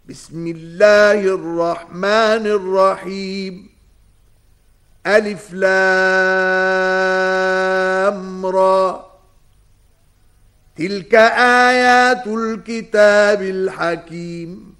بسم الله الرحمن الرحيم. ألف لام را. تلك آيات الكتاب الحكيم.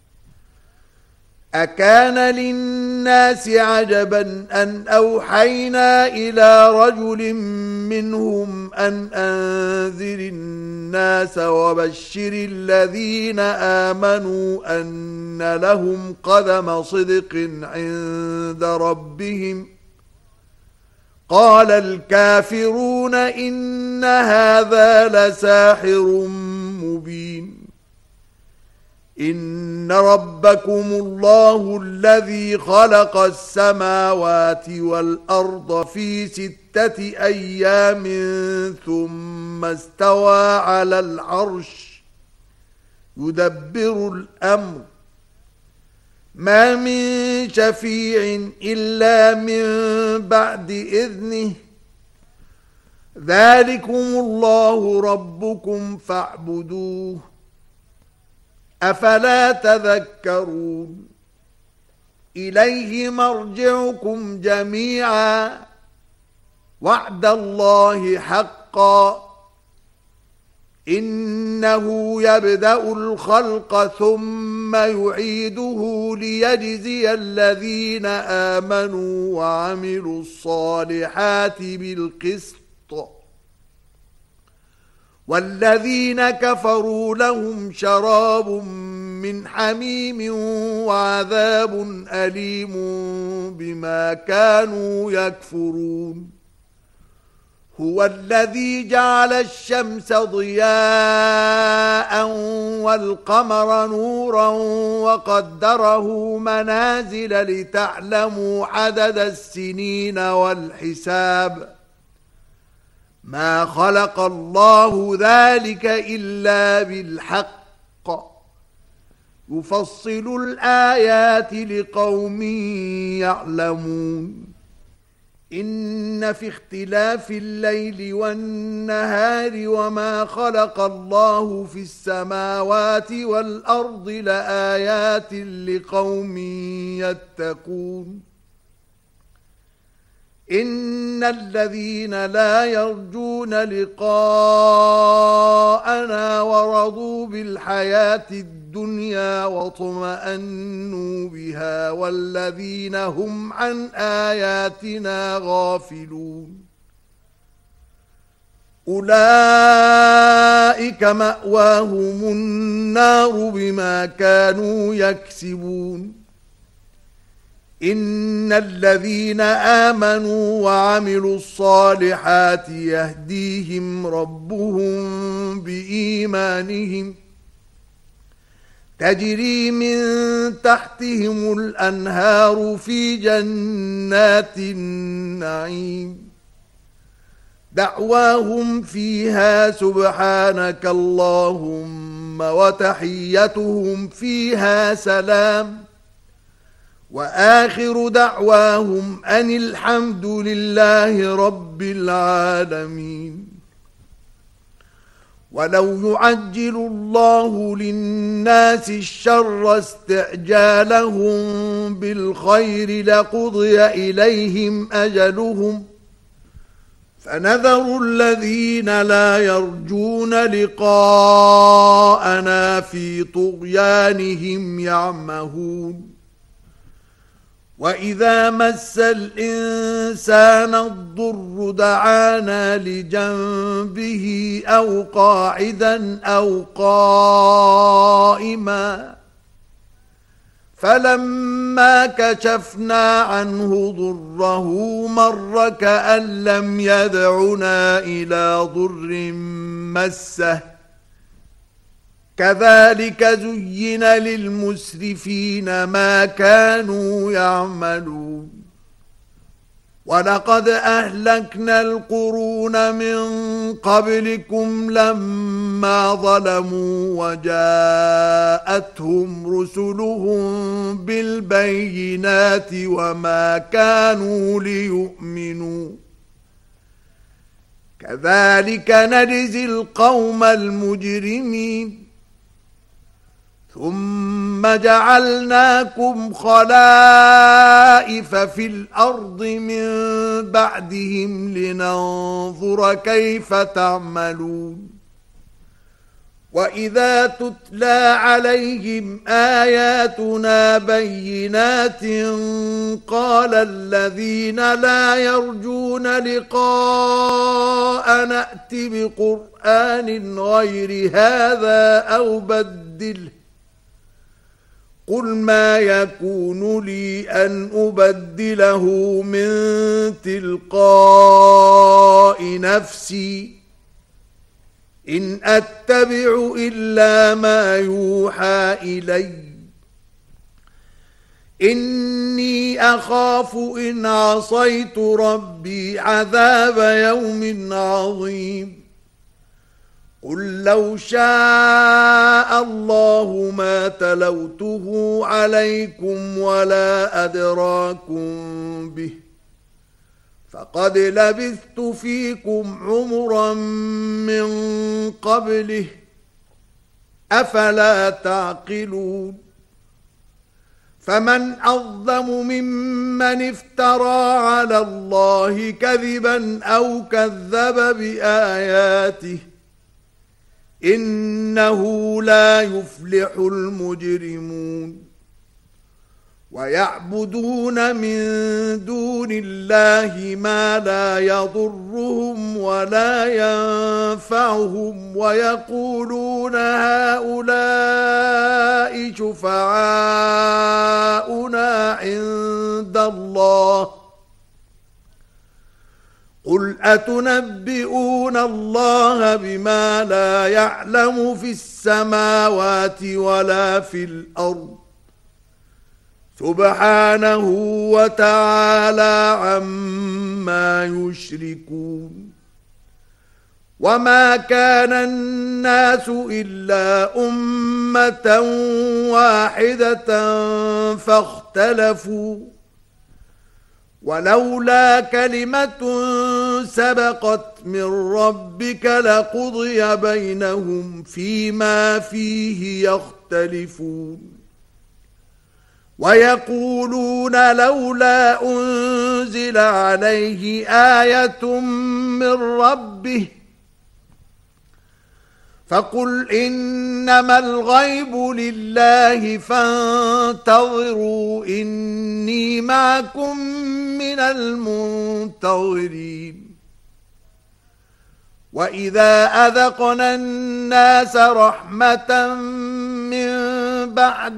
أكان للناس عجبا أن أوحينا إلى رجل منهم أن أنذر الناس وبشر الذين آمنوا أن لهم قدم صدق عند ربهم. قال الكافرون إن هذا لساحر مبين. إن ربكم الله الذي خلق السماوات والأرض في 6 أيام ثم استوى على العرش يدبر الأمر ما من شفيع إلا من بعد إذنه. ذلكم الله ربكم فاعبدوه أفلا تذكرون. إليه مرجعكم جميعا وعد الله حقا. إنه يبدأ الخلق ثم يعيده ليجزي الذين آمنوا وعملوا الصالحات بالقسط والذين كفروا لهم شراب من حميم وعذاب أليم بما كانوا يكفرون. هو الذي جعل الشمس ضياء والقمر نورا وقدره منازل لتعلموا عدد السنين والحساب. ما خلق الله ذلك إلا بالحق يفصل الآيات لقوم يعلمون. إن في اختلاف الليل والنهار وما خلق الله في السماوات والأرض لآيات لقوم يتقون. إن الذين لا يرجون لقاءنا ورضوا بالحياة الدنيا واطمأنوا بها والذين هم عن آياتنا غافلون أولئك مأواهم النار بما كانوا يكسبون. إن الذين آمنوا وعملوا الصالحات يهديهم ربهم بإيمانهم تجري من تحتهم الأنهار في جنات النعيم. دعواهم فيها سبحانك اللهم وتحيتهم فيها سلام وآخر دعواهم أن الحمد لله رب العالمين. ولو يعجل الله للناس الشر استعجالهم بالخير لقضي إليهم أجلهم فنذر الذين لا يرجون لقاءنا في طغيانهم يعمهون. وإذا مس الإنسان الضر دعانا لجنبه أو قاعدا أو قائما فلما كشفنا عنه ضره مر كأن لم يدعنا إلى ضر مسه. كذلك زين للمسرفين ما كانوا يعملون. ولقد أهلكنا القرون من قبلكم لما ظلموا وجاءتهم رسلهم بالبينات وما كانوا ليؤمنوا. كذلك نجزي القوم المجرمين. ثم ثم جعلناكم خلائف في الأرض من بعدهم لننظر كيف تعملون وإذا تتلى عليهم آياتنا بينات قال الذين لا يرجون لقاء نأت بقرآن غير هذا أو بدله قل ما يكون لي أن أبدله من تلقاء نفسي إن أتبع إلا ما يوحى إلي إني أخاف إن عصيت ربي عذاب يوم عظيم قل لو شاء الله ما تلوته عليكم ولا أدراكم به فقد لبثت فيكم عمرا من قبله أفلا تعقلون فمن أظلم ممن افترى على الله كذبا أو كذب بآياته إنه لا يفلح المجرمون ويعبدون من دون الله ما لا يضرهم ولا ينفعهم ويقولون هؤلاء شفعاؤنا عند الله قل أتنبئون الله بما لا يعلم في السماوات ولا في الأرض سبحانه وتعالى عما يشركون وما كان الناس إلا أمة واحدة فاختلفوا ولولا كلمة سبقت من ربك لقضي بينهم فيما فيه يختلفون ويقولون لولا أنزل عليه آية من ربه فقل إنما الغيب لله فانتظروا إني معكم من المنتظرين وإذا أذقنا الناس رحمة من بعد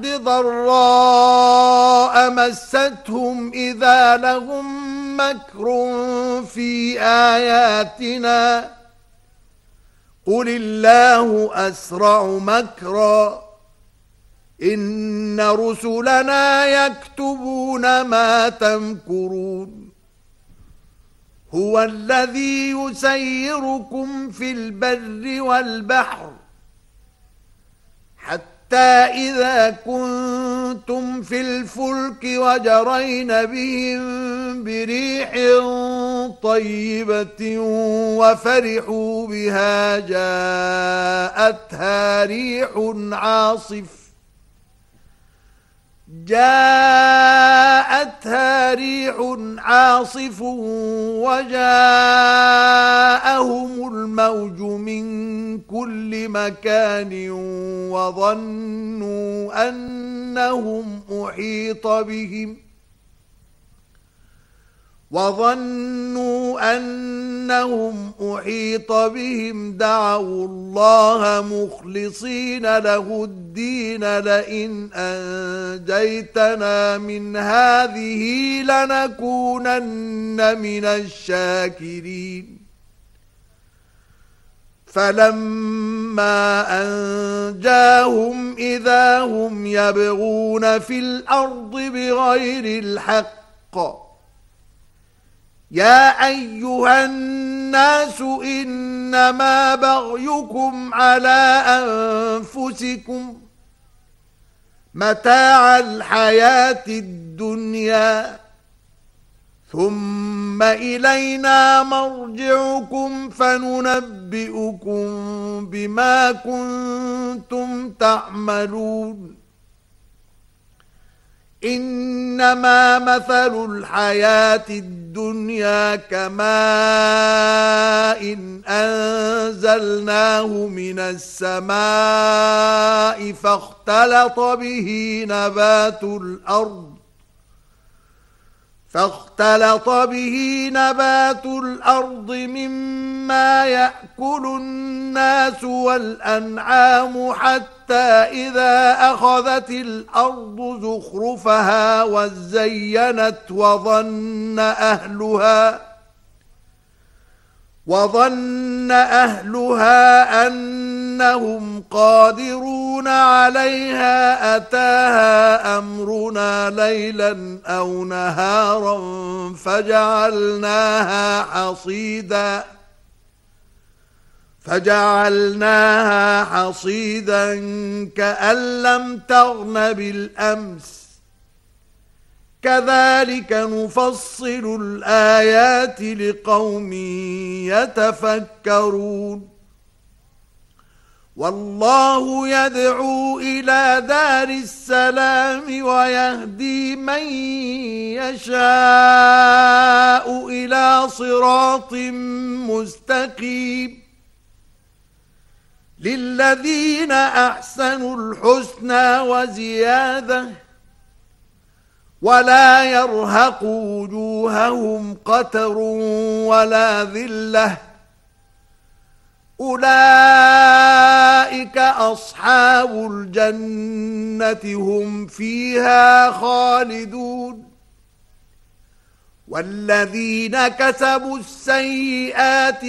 ضراء مستهم إذا لهم مكر في آياتنا قل الله أسرع مكرا إن رسلنا يكتبون ما تمكرون هو الذي يسيركم في البر والبحر حتى إذا كنتم في الفلك وجرين بهم بريح طيبة وفرحوا بها جاءتها ريح عاصف وجاءهم الموج من كل مكان وظنوا أنهم أحيط بهم دعوا الله مخلصين له الدين لئن أنجيتنا من هذه لنكونن من الشاكرين فلما أنجاهم إذا هم يبغون في الأرض بغير الحق يا أيها الناس إنما بغيكم على أنفسكم متاع الحياة الدنيا ثم إلينا مرجعكم فننبئكم بما كنتم تعملون إنما مثل الحياة الدنيا كماء أنزلناه من السماء فاختلط به نبات الأرض مما يأكل الناس والأنعام حتى إذا أخذت الأرض زخرفها وزينت وظن أهلها أنهم قادرون عليها أتاها أمرنا ليلا أو نهارا فجعلناها حصيدا كأن لم تغن بالأمس كذلك نفصل الآيات لقوم يتفكرون والله يدعو إلى دار السلام ويهدي من يشاء إلى صراط مستقيم للذين أحسنوا الحسنى وزيادة ولا يرهق وجوههم قتر ولا ذلة أولئك أصحاب الجنة هم فيها خالدون والذين كسبوا السيئات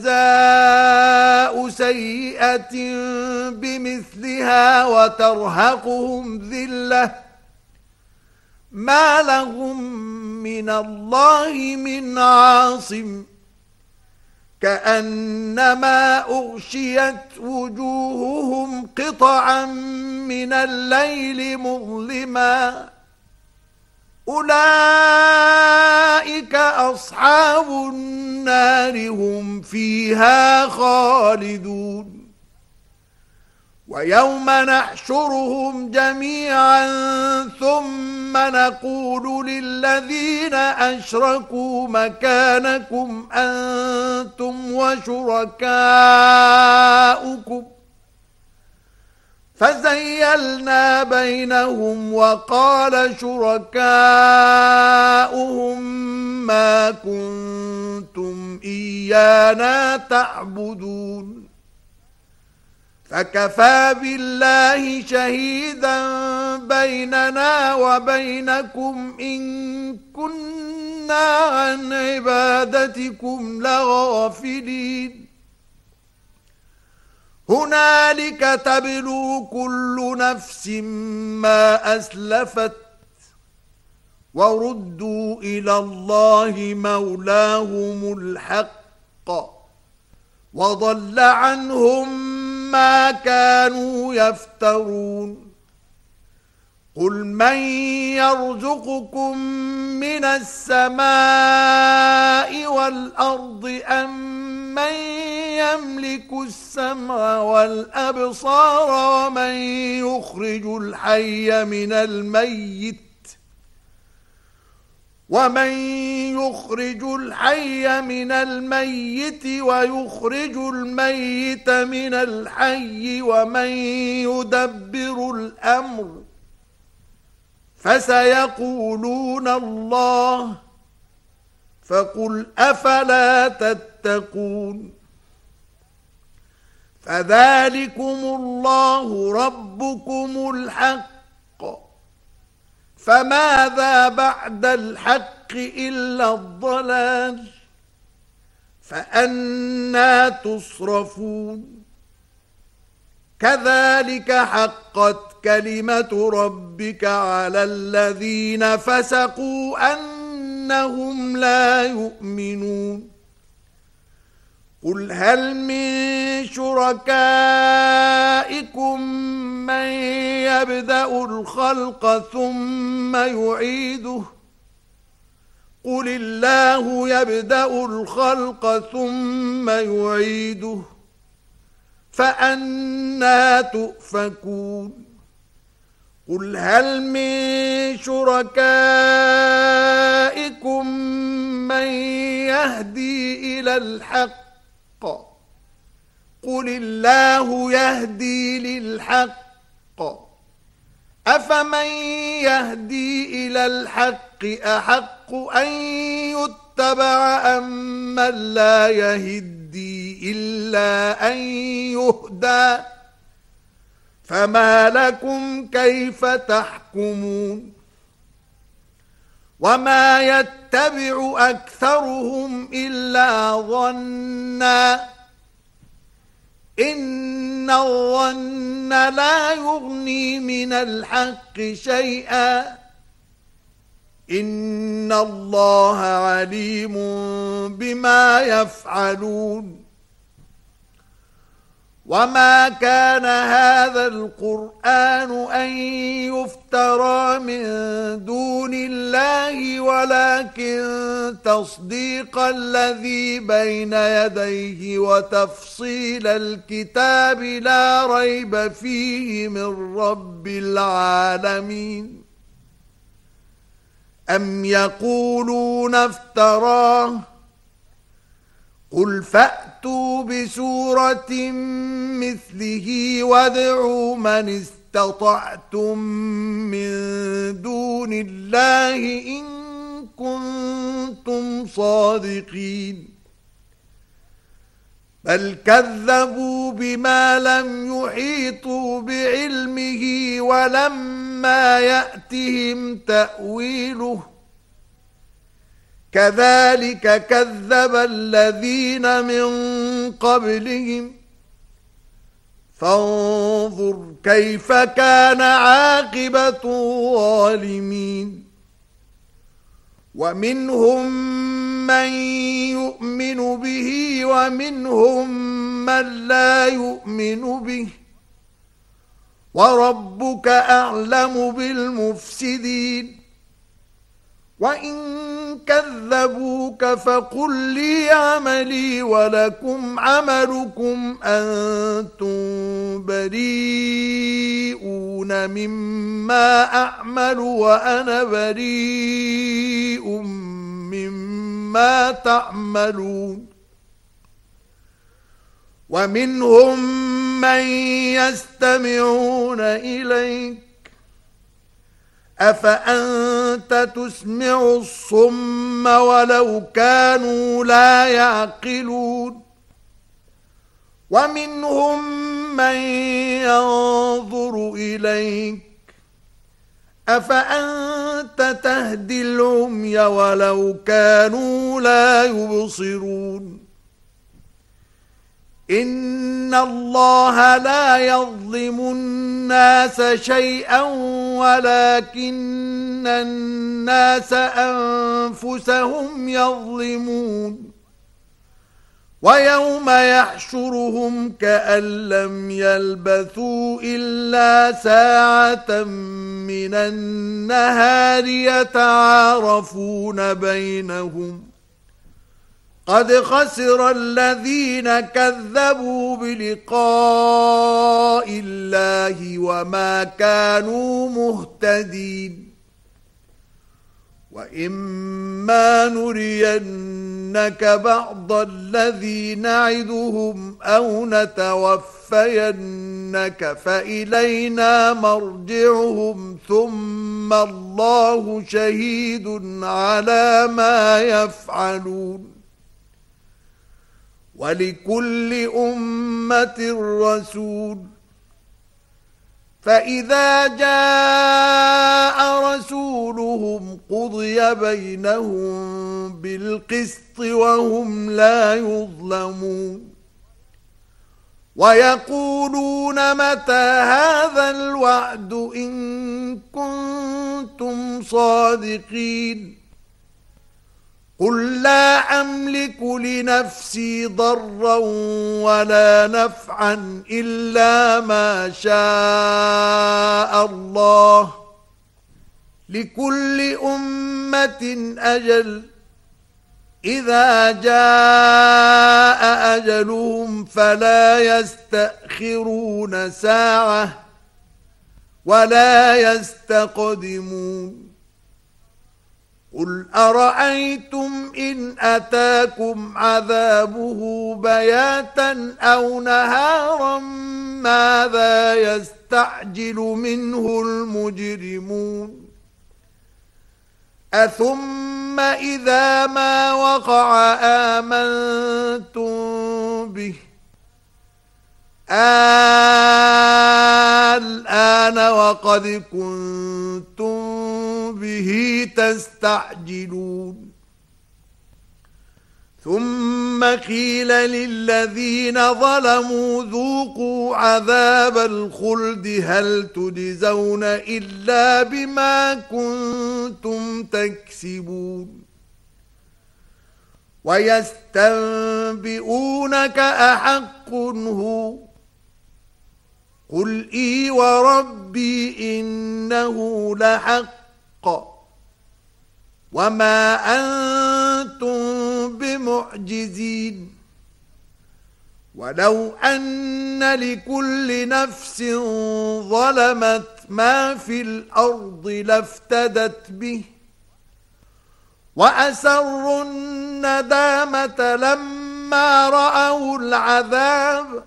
جزاء سيئة بمثلها وترهقهم ذلة ما لهم من الله من عاصم كأنما أغشيت وجوههم قطعا من الليل مظلما أولئك أصحاب النار هم فيها خالدون ويوم نحشرهم جميعا ثم نقول للذين أشركوا مكانكم أنتم وشركاؤكم فزيلنا بينهم وقال شركاؤهم ما كنتم إيانا تعبدون فكفى بالله شهيدا بيننا وبينكم إن كنا عن عبادتكم لغافلين هنالك تبلو كل نفس ما أسلفت وردوا إلى الله مولاهم الحق وضل عنهم ما كانوا يفترون قل من يرزقكم من السماء والأرض أم من يملك السمع والأبصار ومن يخرج الحي من الميت ويخرج الميت من الحي ومن يدبر الأمر فسيقولون الله فقل أفلا تتقون فذلكم الله ربكم الحق فماذا بعد الحق إلا الضلال فأنى تصرفون كذلك حقت كلمة ربك على الذين فسقوا أنهم لا يؤمنون قل هل من شركائكم من يبدأ الخلق ثم يعيده قل الله يبدأ الخلق ثم يعيده فأنى تؤفكون قل هل من شركائكم من يهدي إلى الحق قل الله يهدي للحق أفمن يهدي إلى الحق أحق أن يتبع أم من لا يهدي إلا أن يهدى فما لكم كيف تحكمون وما يتبع أكثرهم إلا ظنّا إن الظن لا يغني من الحق شيئا إن الله عليم بما يفعلون وما كان هذا القرآن أن يفترى من دون الله ولكن تصديق الذي بين يديه وتفصيل الكتاب لا ريب فيه من رب العالمين أم يقولون افتراه قل فأتوا بسورة مثله وادعوا من استطعتم من دون الله إن كنتم صادقين بل كذبوا بما لم يحيطوا بعلمه ولما يأتهم تأويله كذلك كذب الذين من قبلهم فانظر كيف كان عاقبة الظالمين ومنهم من يؤمن به ومنهم من لا يؤمن به وربك أعلم بالمفسدين وإن كذبوك فقل لي عملي ولكم عملكم أنتم بريئون مما أعمل وأنا بريء مما تعملون ومنهم من يستمعون إليك أفأنت تسمع الصم ولو كانوا لا يعقلون ومنهم من ينظر إليك أفأنت تهدي العمي ولو كانوا لا يبصرون إن الله لا يظلم الناس شيئا ولكن الناس أنفسهم يظلمون ويوم يحشرهم كأن لم يلبثوا إلا ساعة من النهار يتعارفون بينهم قد خسر الذين كذبوا بلقاء الله وما كانوا مهتدين وإما نرينك بعض الذي نعدهم أو نتوفينك فإلينا مرجعهم ثم الله شهيد على ما يفعلون ولكل أمة رسول فإذا جاء رسولهم قضي بينهم بالقسط وهم لا يظلمون ويقولون متى هذا الوعد إن كنتم صادقين قل لا أملك لنفسي ضرا ولا نفعا إلا ما شاء الله لكل أمة أجل إذا جاء أجلهم فلا يستأخرون ساعة ولا يستقدمون قل أرأيتم إن أتاكم عذابه بياتا أو نهارا ماذا يستعجل منه المجرمون أثم إذا ما وقع آمنتم به الآن وقد كنتم به تستعجلون ثم قيل للذين ظلموا ذوقوا عذاب الخلد هل تجزون إلا بما كنتم تكسبون ويستنبئونك أحق هو قل إي وربي إنه لحق وما أنتم بمعجزين ولو أن لكل نفس ظلمت ما في الأرض لافتدت به وأسروا الندامة لما رأوا العذاب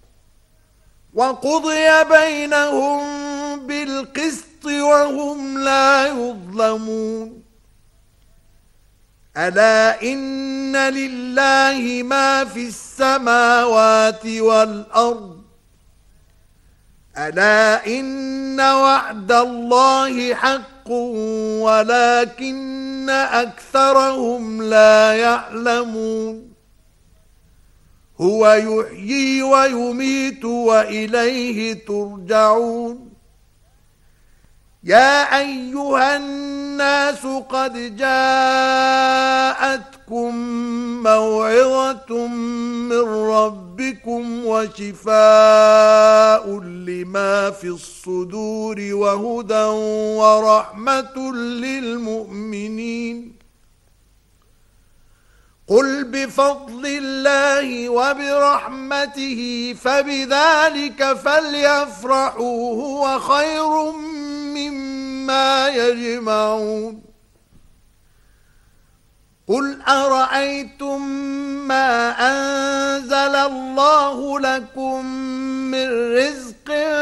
وقضي بينهم بالقسط وهم لا يظلمون ألا إن لله ما في السماوات والأرض ألا إن وعد الله حق ولكن أكثرهم لا يعلمون هو يحيي ويميت وإليه ترجعون يا أيها الناس قد جاءتكم موعظة من ربكم وشفاء لما في الصدور وهدى ورحمة للمؤمنين قل بفضل الله وبرحمته فبذلك فليفرحوا هو خير مما يجمعون قل أرأيتم ما أنزل الله لكم من رزق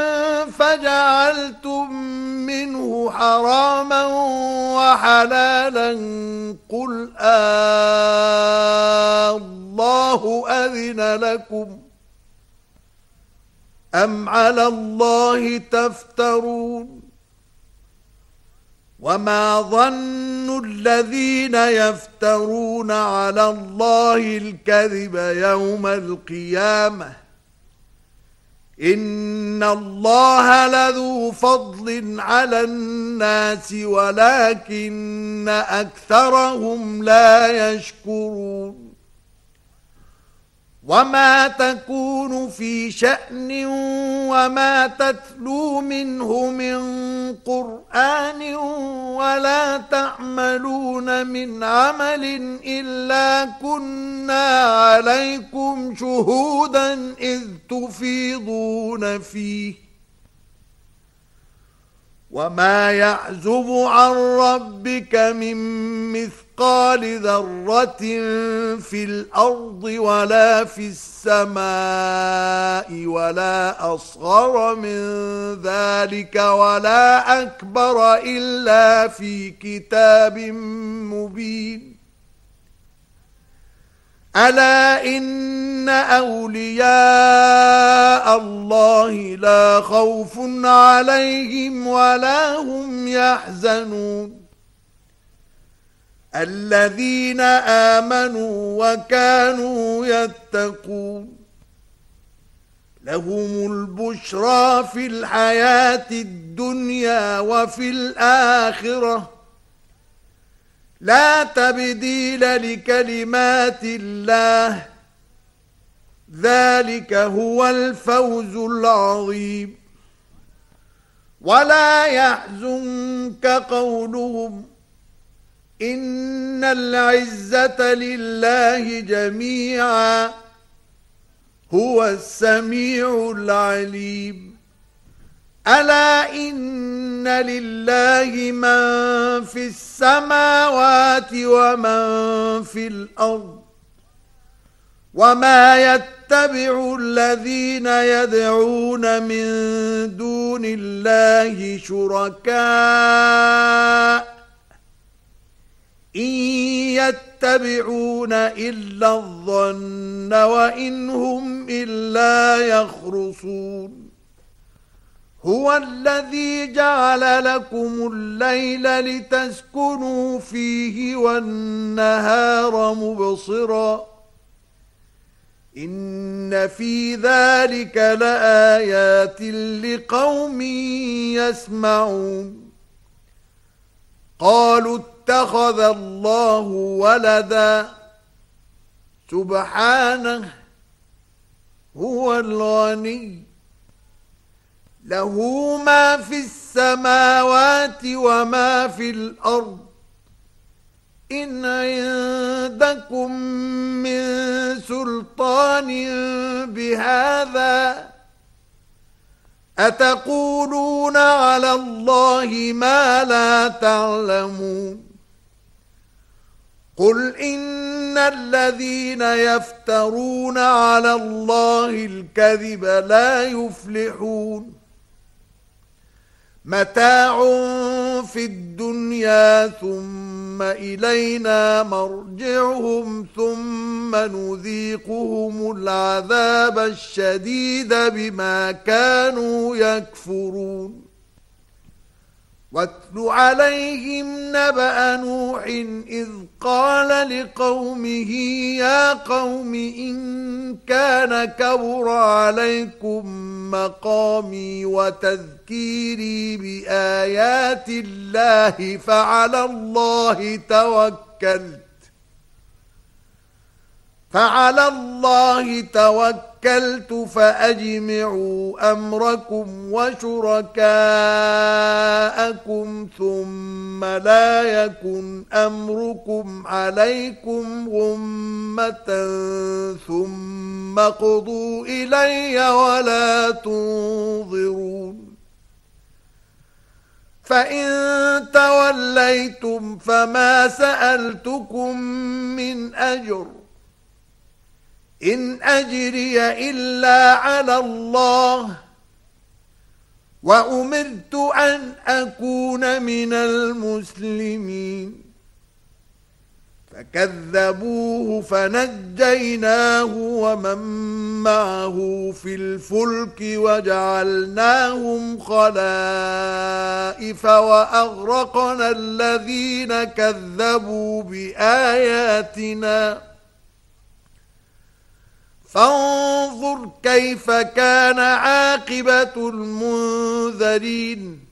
فجعلتم منه حراما وحلالا قل الله أذن لكم أم على الله تفترون وما ظن الذين يفترون على الله الكذب يوم القيامة إن الله لذو فضل على الناس ولكن أكثرهم لا يشكرون وما تكون في شأن وما تتلو منه من قرآن ولا تعملون من عمل إلا كنا عليكم شهودا إذ تفيضون فيه وما يعزب عن ربك من مثقال ذرة في الأرض ولا في السماء ولا أصغر من ذلك ولا أكبر إلا في كتاب مبين ألا إن أولياء الله لا خوف عليهم ولا هم يحزنون الذين آمنوا وكانوا يتقون لهم البشرى في الحياة الدنيا وفي الآخرة لا تبديل لكلمات الله ذلك هو الفوز العظيم ولا يحزنك قولهم إن العزة لله جميعا هو السميع العليم ألا إن لله من في السماوات ومن في الأرض وما يتبع الذين يدعون من دون الله شركاء إن يتبعون إلا الظن وإن هم إلا يخرصون هو الذي جعل لكم الليل لتسكنوا فيه والنهار مبصرا إن في ذلك لآيات لقوم يسمعون قالوا اتخذ الله ولدا سبحانه هو الغني له ما في السماوات وما في الأرض إن عندكم من سلطان بهذا أتقولون على الله ما لا تعلمون قل إن الذين يفترون على الله الكذب لا يفلحون متاع في الدنيا ثم إلينا مرجعهم ثم نذيقهم العذاب الشديد بما كانوا يكفرون واتل عليهم نبأ نوح إذ قال لقومه يا قوم إن كان كبر عليكم مقامي وتذكيري بآيات الله فعلى الله توكلت فأجمعوا أمركم وشركاءكم ثم لا يكن أمركم عليكم غمة ثم قضوا إلي ولا تنظرون فإن توليتم فما سألتكم من أجر إن أجري إلا على الله وأمرت أن أكون من المسلمين فكذبوه فنجيناه ومن معه في الفلك وجعلناهم خلائف وأغرقنا الذين كذبوا بآياتنا فانظر كيف كان عاقبة المنذرين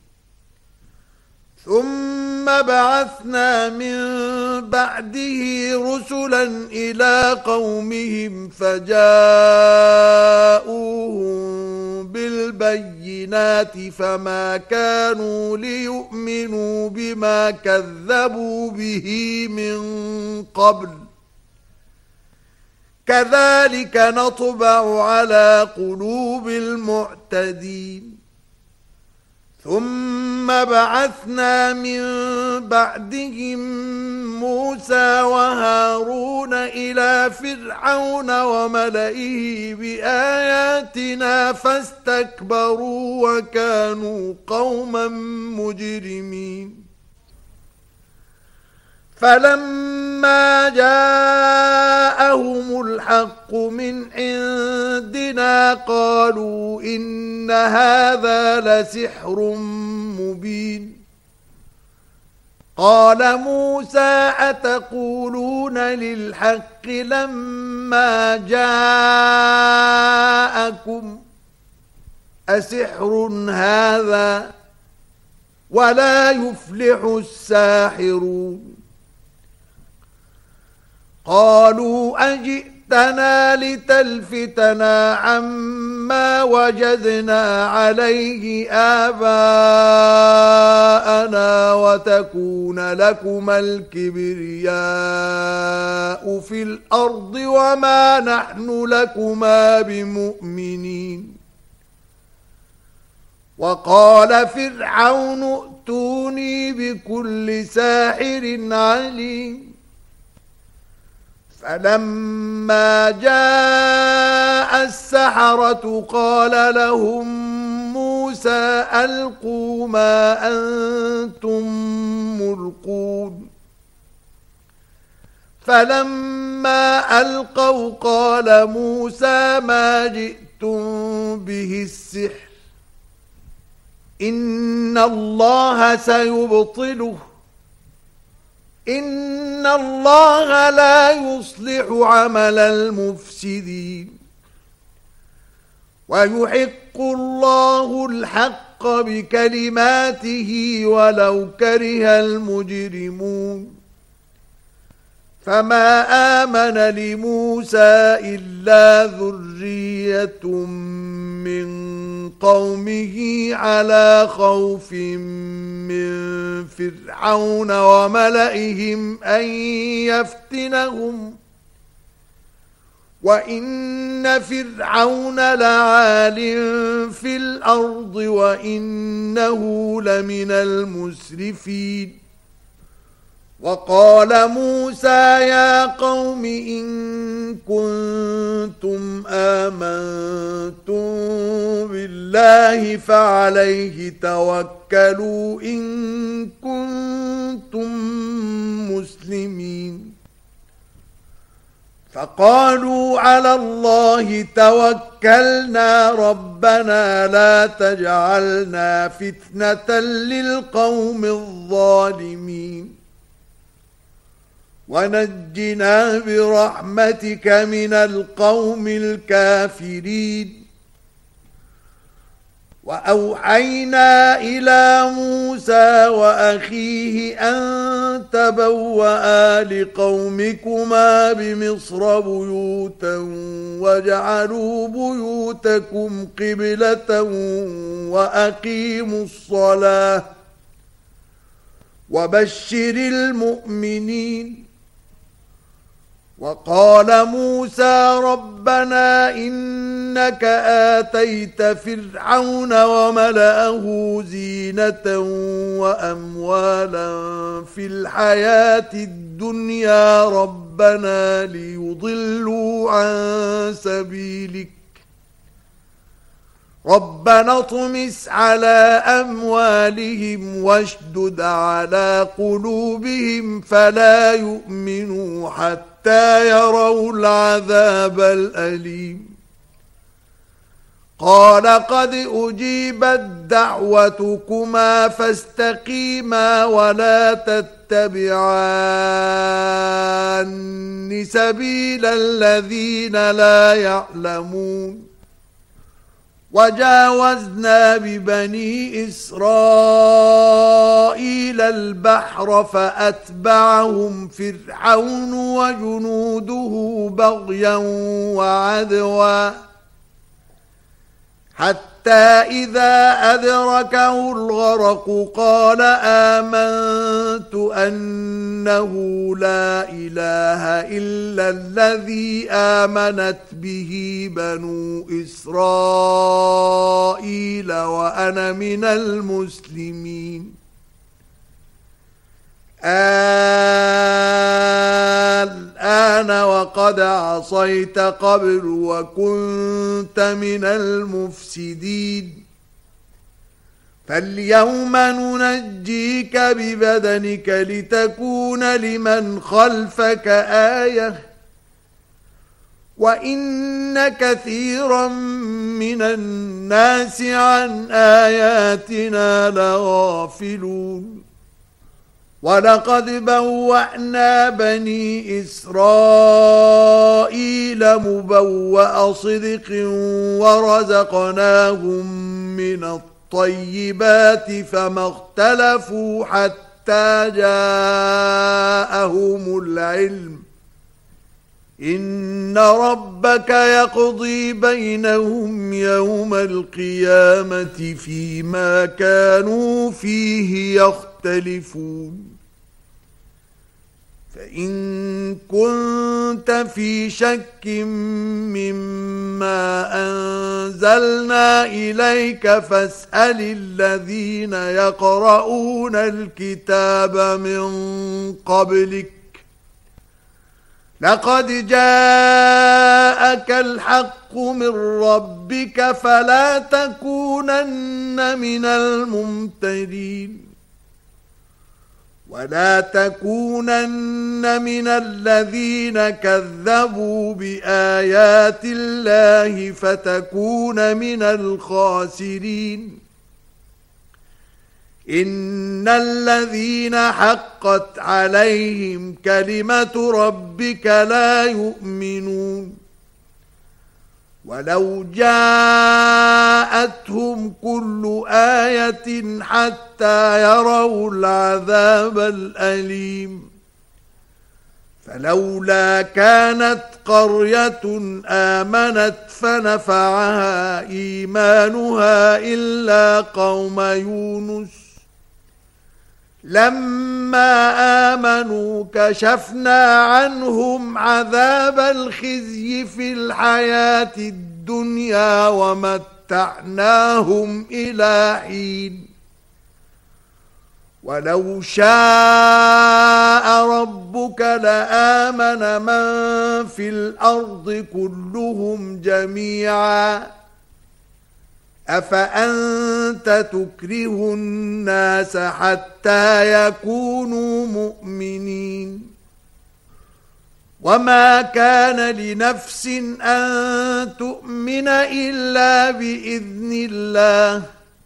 ثم بعثنا من بعده رسلا إلى قومهم فجاءوهم بالبينات فما كانوا ليؤمنوا بما كذبوا به من قبل كذلك نطبع على قلوب المعتدين ثم بعثنا من بعدهم موسى وهارون إلى فرعون وملئه بآياتنا فاستكبروا وكانوا قوما مجرمين فلما جاءهم الحق من عندنا قالوا إن هذا لسحر مبين قال موسى أتقولون للحق لما جاءكم أسحر هذا ولا يفلح الساحرون قالوا أجئتنا لتلفتنا عما وجدنا عليه آباءنا وتكون لكما الكبرياء في الأرض وما نحن لكما بمؤمنين وقال فرعون ائتوني بكل ساحر عليم فلما جاء السحرة قال لهم موسى ألقوا ما أنتم ملقون فلما ألقوا قال موسى ما جئتم به السحر إن الله سيبطله إن الله لا يصلح عمل المفسدين ويحق الله الحق بكلماته ولو كره المجرمون فما آمن لموسى إلا ذرية من قومه على خوف من فرعون وملئهم أن يفتنهم وإن فرعون لعال في الأرض وإنه لمن المسرفين وقال موسى يا قوم إن كنتم آمنتم بالله فعليه توكلوا إن كنتم مسلمين فقالوا على الله توكلنا ربنا لا تجعلنا فتنة للقوم الظالمين ونجنا برحمتك من القوم الكافرين وأوحينا إلى موسى وأخيه أن تبوأ لقومكما بمصر بيوتا واجعلوا بيوتكم قبلة وأقيموا الصلاة وبشر المؤمنين وقال موسى ربنا إنك آتيت فرعون وملأه زينة وأموالا في الحياة الدنيا ربنا ليضلوا عن سبيلك ربنا اطمس على أموالهم واشدد على قلوبهم فلا يؤمنوا حتى يروا العذاب الأليم قال قد أجيبت دعوتكما فاستقيما ولا تتبعان سبيل الذين لا يعلمون وجاوزنا ببني إسرائيل البحر فأتبعهم فرعون وجنوده بغيا وعدوا حتى إذا أدركه الغرق قال آمنت أنه لا إله إلا الذي آمنت به بنو إسرائيل وأنا من المسلمين الآن وقد عصيت قبل وكنت من المفسدين فاليوم ننجيك ببدنك لتكون لمن خلفك آية وإن كثيرا من الناس عن آياتنا لغافلون ولقد بوأنا بني إسرائيل مبوأ صدق ورزقناهم من الطيبات فما اختلفوا حتى جاءهم العلم إن ربك يقضي بينهم يوم القيامة فيما كانوا فيه يختلفون فإن كنت في شك مما أنزلنا إليك فاسأل الذين يقرؤون الكتاب من قبلك لقد جاءك الحق من ربك فلا تكونن من الممترين ولا تكونن من الذين كذبوا بآيات الله فتكون من الخاسرين إن الذين حقت عليهم كلمة ربك لا يؤمنون ولو جاءتهم كل آية حتى يروا العذاب الأليم فلولا كانت قرية آمنت فنفعها إيمانها إلا قوم يونس لما آمنوا كشفنا عنهم عذاب الخزي في الحياة الدنيا ومتعناهم إلى حين ولو شاء ربك لآمن من في الأرض كلهم جميعا أفأنت تكره الناس حتى يكونوا مؤمنين وما كان لنفس أن تؤمن إلا بإذن الله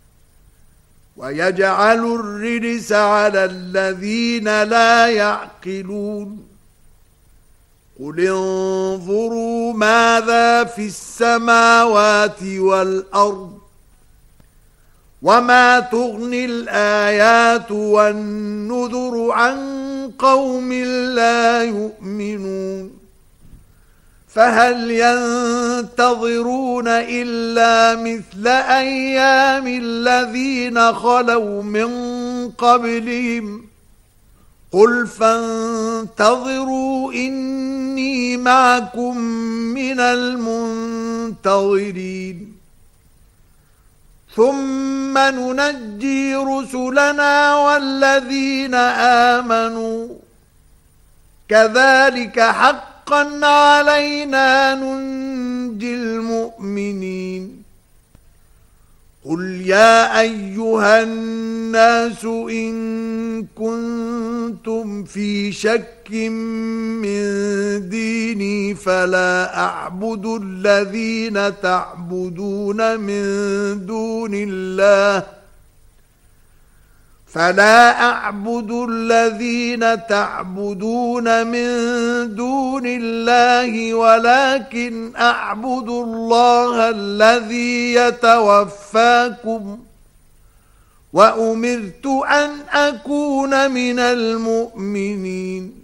ويجعل الرجس على الذين لا يعقلون قل انظروا ماذا في السماوات والأرض وما تغني الآيات والنذر عن قوم لا يؤمنون فهل ينتظرون إلا مثل أيام الذين خلوا من قبلهم قل فانتظروا إني معكم من المنتظرين ثم ننجي رسلنا والذين آمنوا كذلك حقا علينا ننجي المؤمنين قل يا أيها الناس إن كنتم في شك من ديني فلا أعبد الذين تعبدون من دون الله ولكن أعبد الله الذي يتوفاكم وأمرت أن أكون من المؤمنين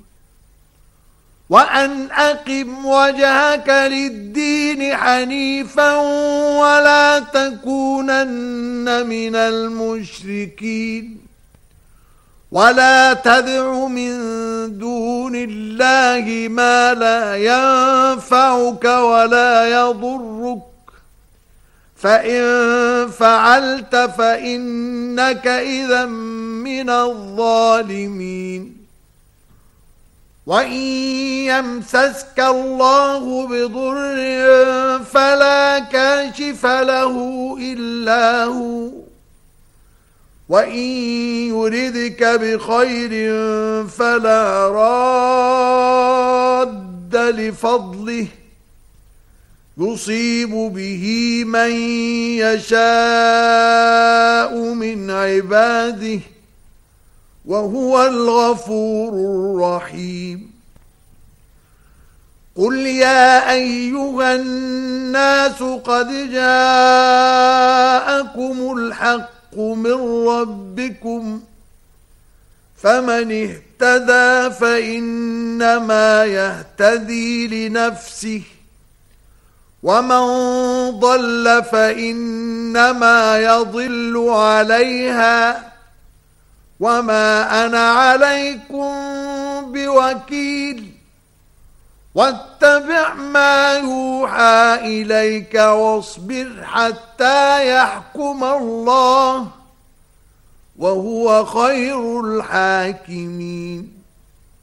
وأن أقم وجهك للدين حنيفا ولا تكونن من المشركين ولا تدع من دون الله ما لا ينفعك ولا يضرك فإن فعلت فإنك إذا من الظالمين وإن يمسسك الله بضر فلا كاشف له إلا هو وإن يردك بخير فلا راد لفضله يصيب به من يشاء من عباده وهو الغفور الرحيم قل يا أيها الناس قد جاءكم الحق من ربكم فمن اهتدى فإنما يهتدي لنفسه ومن ضل فإنما يضل عليها وما أنا عليكم بوكيل واتبع ما يوحى إليك واصبر حتى يحكم الله وهو خير الحاكمين